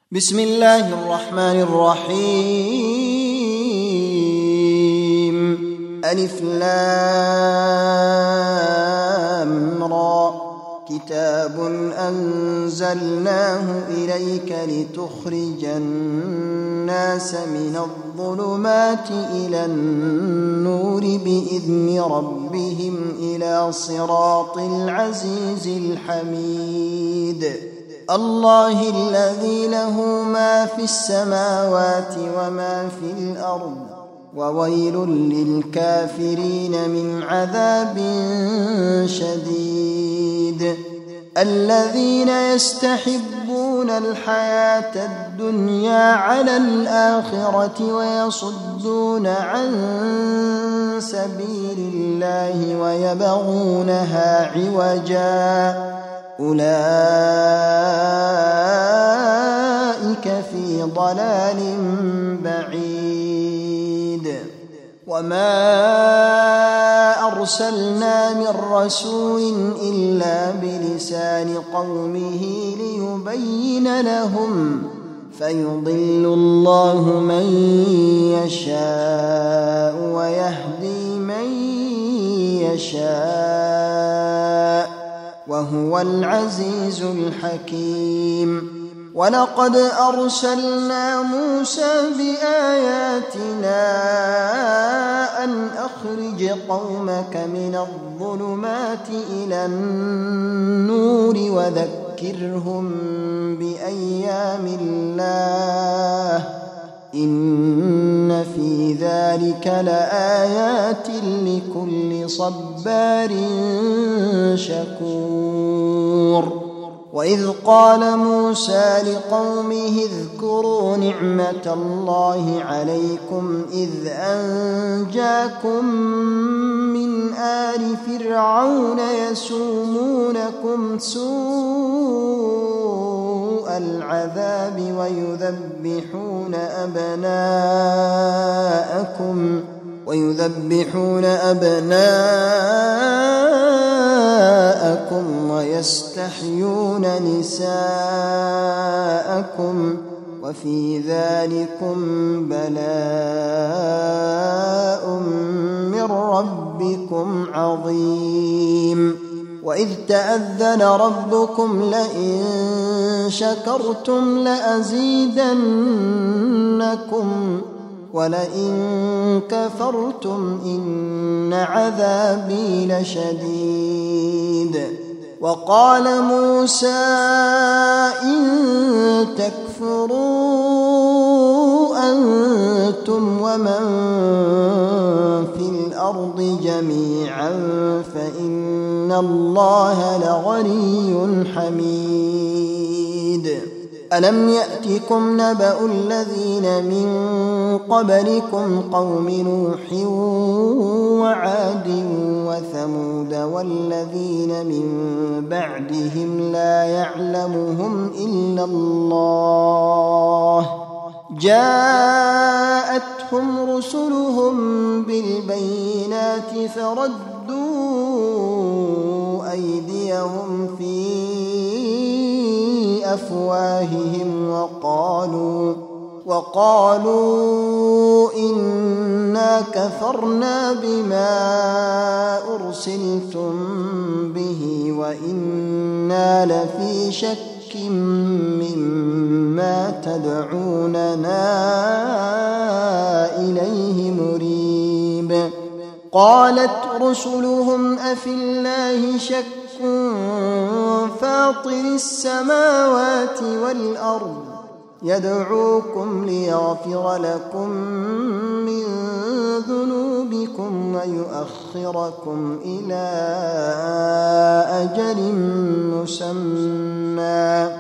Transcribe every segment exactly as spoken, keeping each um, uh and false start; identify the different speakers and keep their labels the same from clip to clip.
Speaker 1: بسم الله الرحمن الرحيم. ألف لام را. كتاب أنزلناه إليك لتخرج الناس من الظلمات إلى النور بإذن ربهم إلى صراط العزيز الحميد. الله الذي له ما في السماوات وما في الأرض وويل للكافرين من عذاب شديد. الذين يستحبون الحياة الدنيا على الآخرة ويصدون عن سبيل الله ويبغونها عوجا أولئك في ضلال بعيد. وما أرسلنا من رسول إلا بلسان قومه ليبين لهم فيضل الله من يشاء ويهدي من يشاء وهو العزيز الحكيم. ولقد أرسلنا موسى بآياتنا أن أخرج قومك من الظلمات إلى النور وذكرهم بأيام الله إن في ذلك لآيات لكل صبار شكور. وإذ قال موسى لقومه اذكروا نعمة الله عليكم إذ أنجاكم من آل فرعون يسومونكم سوء العذاب ويذبحون أبناءكم ويذبحون أبناءكم ويستحيون نساءكم وفي ذلكم بلاء من ربكم عظيم. وإذ تأذن ربكم لئن شكرتم لأزيدنكم ولئن كفرتم إن عذابي لشديد. وقال موسى إن تكفروا أنتم ومن في الأرض جميعا فإن الله لغني حميد. ألم يأتكم نبأ الذين من قبلكم قوم نوح وعاد وثمود والذين من بعدهم لا يعلمهم إلا الله جاءتهم رسلهم بالبينات فردوا أيديهم في أفواههم وقالوا وقالوا إنا كفرنا بما أرسلتم به وإنا لفي شك مما تدعوننا إليه مريب. قالت رسلهم أفي الله شك فاطر السماوات والأرض يدعوكم ليغفر لكم من ذنوبكم ويؤخركم إلى أجل مسمى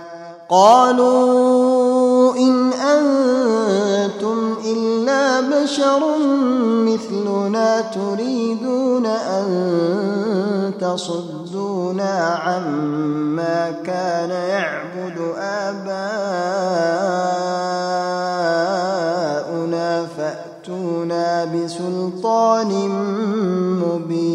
Speaker 1: قالوا إن أنتم إلا بشر مثلنا تريدون أن تصدونا عما كان يعبد آباؤنا فأتونا بسلطان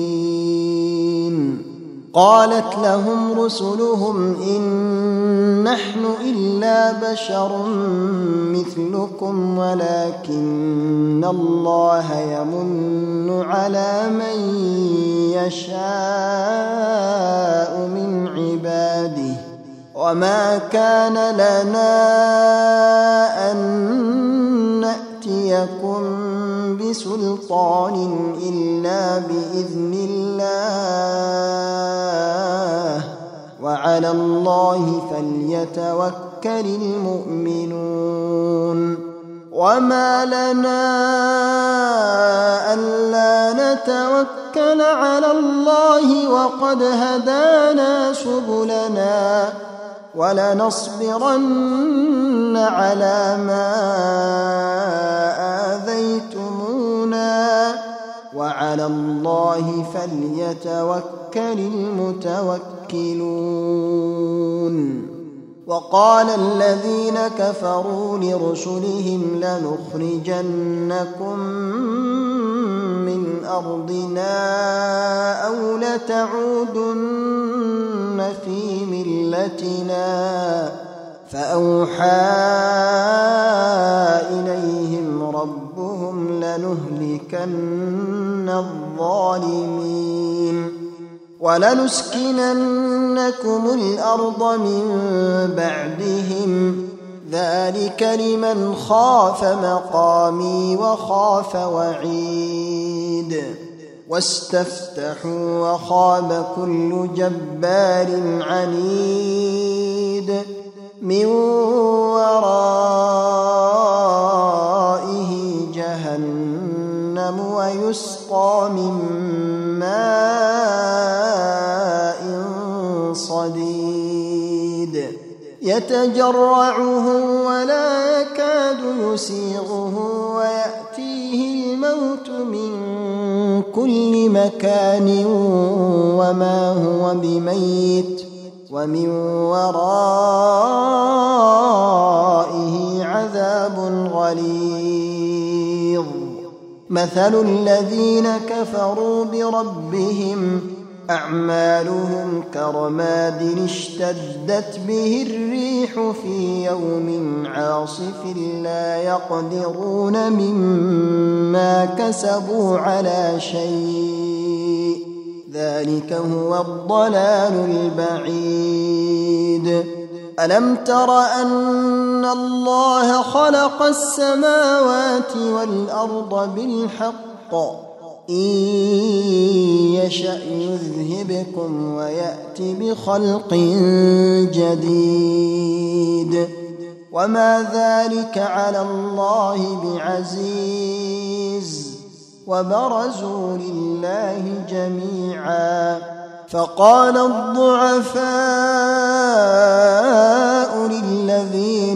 Speaker 1: مبين. قالت لهم رسلهم إن نحن إلا بشر مثلكم ولكن الله يمن على من يشاء من عباده وما كان لنا أن نأتيكم بسلطان إلا بإذن الله وعلى الله فليتوكل المؤمنون وما لنا ألا نتوكل على الله وقد هدانا سبلنا ولنصبرن على ما آذيتمونا وعلى الله فليتوكل المتوكلون وقال الذين كفروا لرسلهم لنخرجنكم من أرضنا أو لتعودن في ملتنا فأوحى إليهم ربهم لنهلكن الظالمين ولنسكننكم الأرض من بعدهم ذلك لمن خاف مقامي وخاف وعيد واستفتحوا وخاب كل جبار عنيد من ورائه جهنم ويسقى من ماء صديد يتجرعه ولا يكاد يسيغه ويأتيه الموت من كل مكان وما هو بميت ومن ورائه عذاب غليظ مثل الذين كفروا بربهم أعمالهم كرماد اشتدت به الريح في يوم عاصف لا يقدرون مما كسبوا على شيء ذلك هو الضلال البعيد ألم تر أن الله خلق السماوات والأرض بالحق إن يشأ يذهبكم ويأتي بخلق جديد وما ذلك على الله بعزيز وبرزوا لله جميعا فقال الضعفاء للذين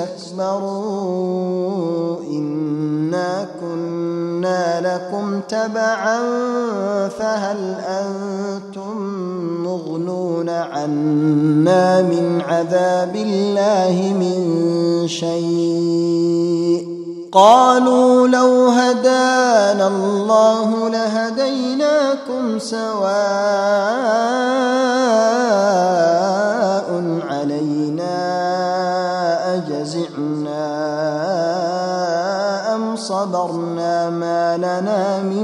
Speaker 1: استكبروا إنا كنا لكم تبعا فهل أنتم مغنون عنا من عذاب الله من شيء قالوا لو هدانا الله لهديناكم سواء علينا أجزعنا أم صبرنا ما لنا من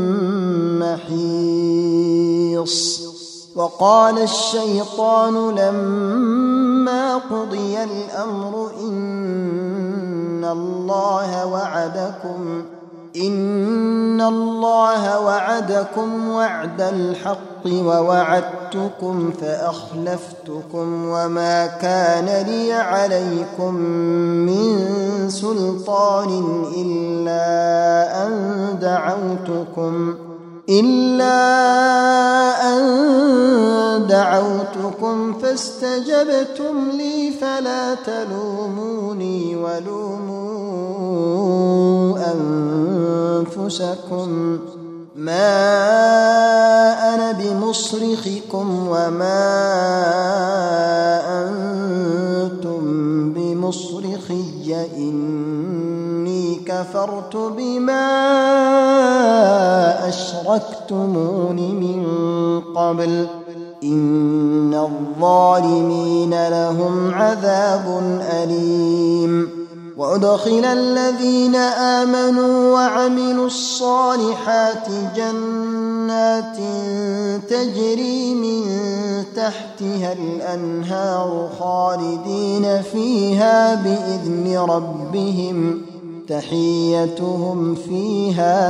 Speaker 1: محيص وقال الشيطان لما قضي الأمر إن الله وعدكم إن الله وعدكم وعد الحق ووعدتكم فأخلفتكم وما كان لي عليكم من سلطان إلا أن دعوتكم إلا أن دعوتكم فاستجبتم لي فلا تلوموني ولوموا أنفسكم ما أنا بمصرخكم وما أنتم بمصرخي إني كفرت بما أشركتمون من قبل إن الظالمين لهم عذاب أليم وأدخل الذين آمنوا وعملوا الصالحات جنات تجري من تحتها الأنهار خالدين فيها بإذن ربهم تحيتهم فيها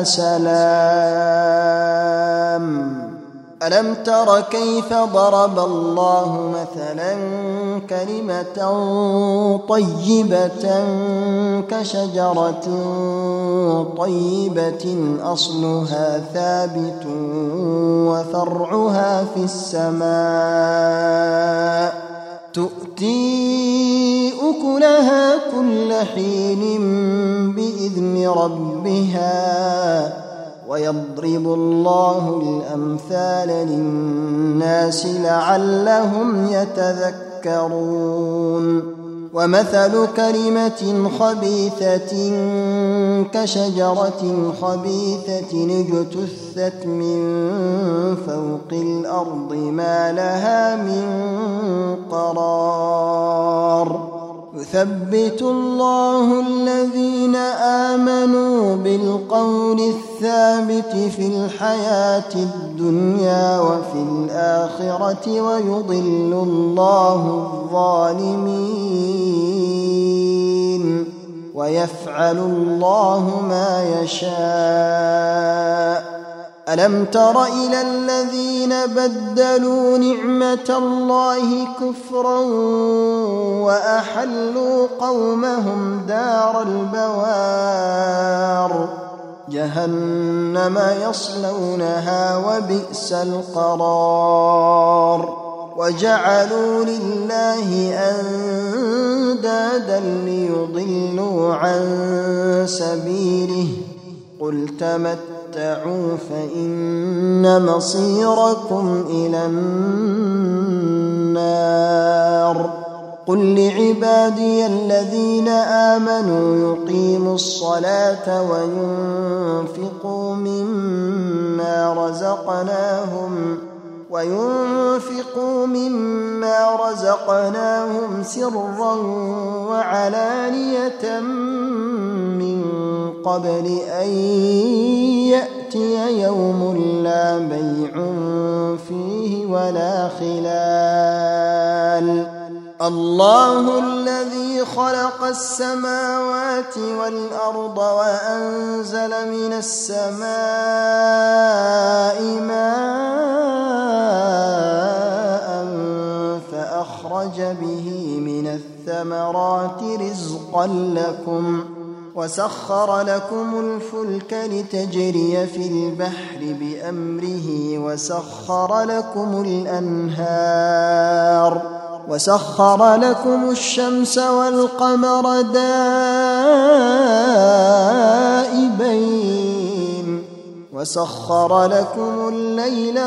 Speaker 1: سلام. ألم تر كيف ضرب الله مثلا كلمة طيبة كشجرة طيبة أصلها ثابت وفرعها في السماء تؤتي أكلها كل حين بإذن ربها ويضرب الله الأمثال للناس لعلهم يتذكرون. ومثل كلمة خبيثة كشجرة خبيثة اجتثت من فوق الأرض ما لها من قرار. يثبت الله الذين آمنوا بالقول الثابت في الحياة الدنيا وفي الآخرة ويضل الله الظالمين ويفعل الله ما يشاء. ألم تر إلى الذين بدلوا نعمة الله كفرا وأحلوا قومهم دار البوار جهنم يصلونها وبئس القرار. وجعلوا لله أندادا ليضلوا عن سبيله قل تمتعوا فإن مصيركم إلى النار. قل لعبادي الذين آمنوا يقيموا الصلاة وينفقوا مما رزقناهم وينفقوا مما رزقناهم سرا وعلانية من قبل أن يأتي يوم لا بيع فيه ولا خلال. الله الذي خلق السماوات والأرض وأنزل من السماء ماء فأخرج به من الثمرات رزقا لكم وسخر لكم الفلك لتجري في البحر بأمره وسخر لكم الأنهار وسخر لكم الشمس والقمر دائبين وسخر لكم الليل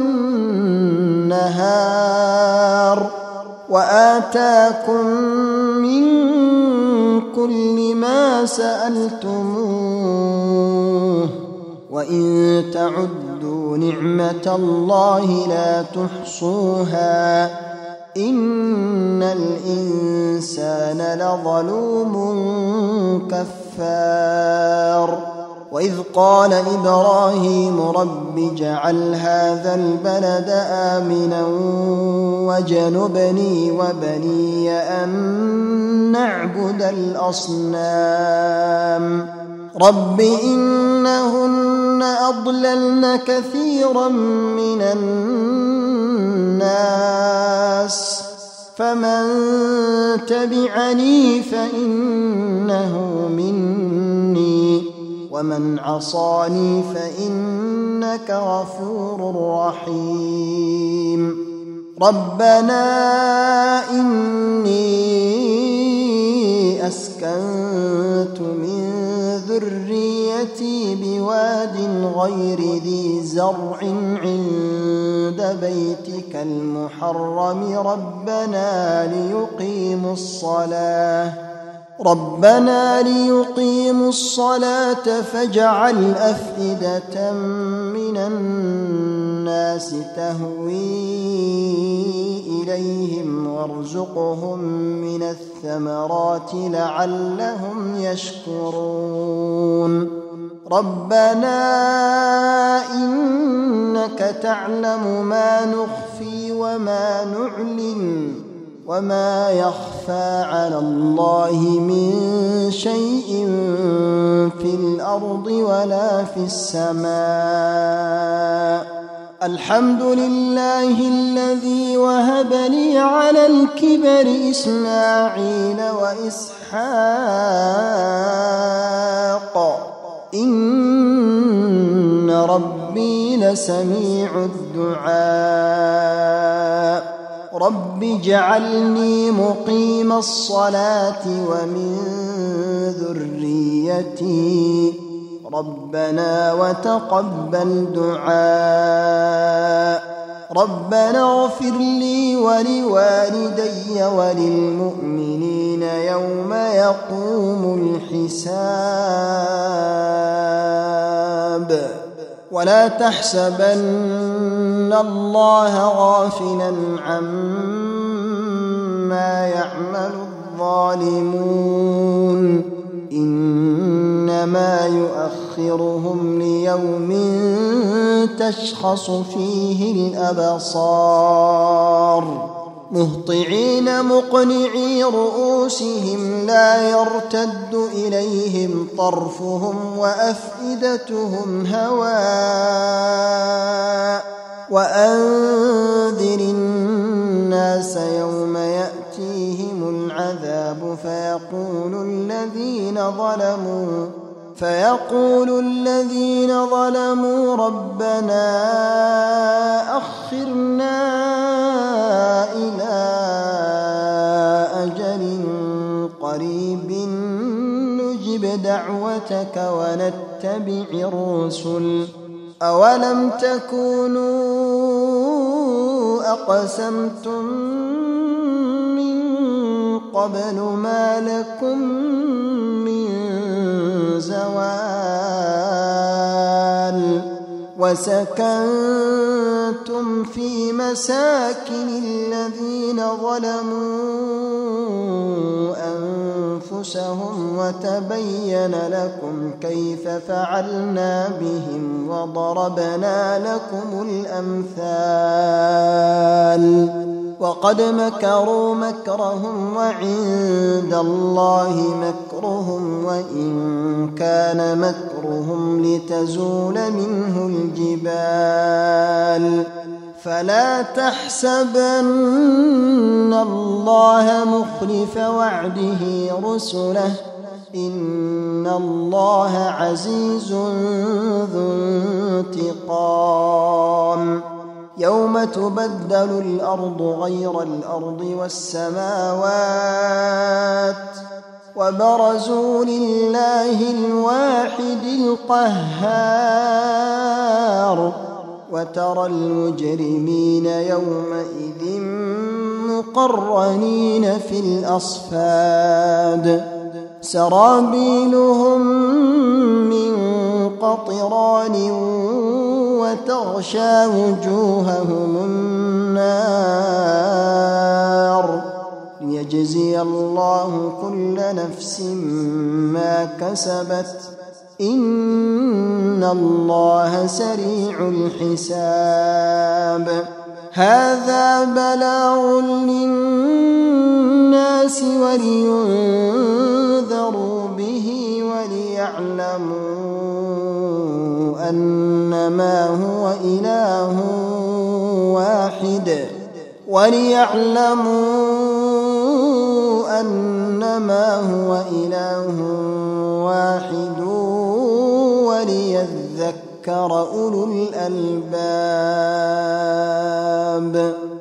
Speaker 1: والنهار وآتاكم من كل ما سألتموه وإن تعدوا نعمة الله لا تحصوها إن الإنسان لظلوم كفار. وإذ قال إبراهيم رب اجعل هذا البلد آمنا وجنبني وبني أن نعبد الأصنام رب إنهن أضللن كثيرا من الناس فمن تبعني فإنه مني ومن عصاني فإنك غفور رحيم. ربنا إني أسكنت من ذريتي بواد غير ذي زرع عند بيتك المحرم ربنا ليقيموا الصلاة ربنا ليقيموا الصلاة فاجعل أفئدة من الناس الناس تهوي إليهم وارزقهم من الثمرات لعلهم يشكرون ربنا إنك تعلم ما نخفي وما نعلن وما يخفى على الله من شيء في الأرض ولا في السماء الحمد لله الذي وهب لي على الكبر إسماعيل وإسحاق إن ربي لسميع الدعاء رب اجعلني مقيم الصلاة ومن ذريتي ربنا وتقبل دعاء ربنا اغفر لي ولوالدي وللمؤمنين يوم يقوم الحساب ولا تحسبن الله غافلا عما يعمل الظالمون إنما يؤخرهم ليوم تشخص فيه الأبصار مهطعين مقنعي رؤوسهم لا يرتد إليهم طرفهم وأفئدتهم هواء وأنذر الناس يوم يأتيهم العذاب فيقول الذين ظلموا فيقول الذين ظلموا ربنا أخرنا إلى أجل قريب نجب دعوتك ونتبع الرسل أولم تكونوا أقسمتم من قبل ما لكم من زوال وسكنتم في مساكن الذين ظلموا أنفسهم وتبين لكم كيف فعلنا بهم وضربنا لكم الأمثال وقد مكروا مكرهم وعند الله مكرهم وإن كان مكرهم لتزول منه الجبال فلا تحسبن الله مخلف وعده رسله إن الله عزيز ذو انتقام يوم تبدل الأرض غير الأرض والسماوات وبرزوا لله الواحد القهار وترى المجرمين يومئذ مقرنين في الأصفاد سرابيلهم من قطران وتغشى وجوههم النار ليجزي الله كل نفس ما كسبت إن الله سريع الحساب هذا بلاغ للناس ولينذروا به وليعلموا أنما هو إله واحد وليعلموا أنما هو إله واحد وليذكر أولو الألباب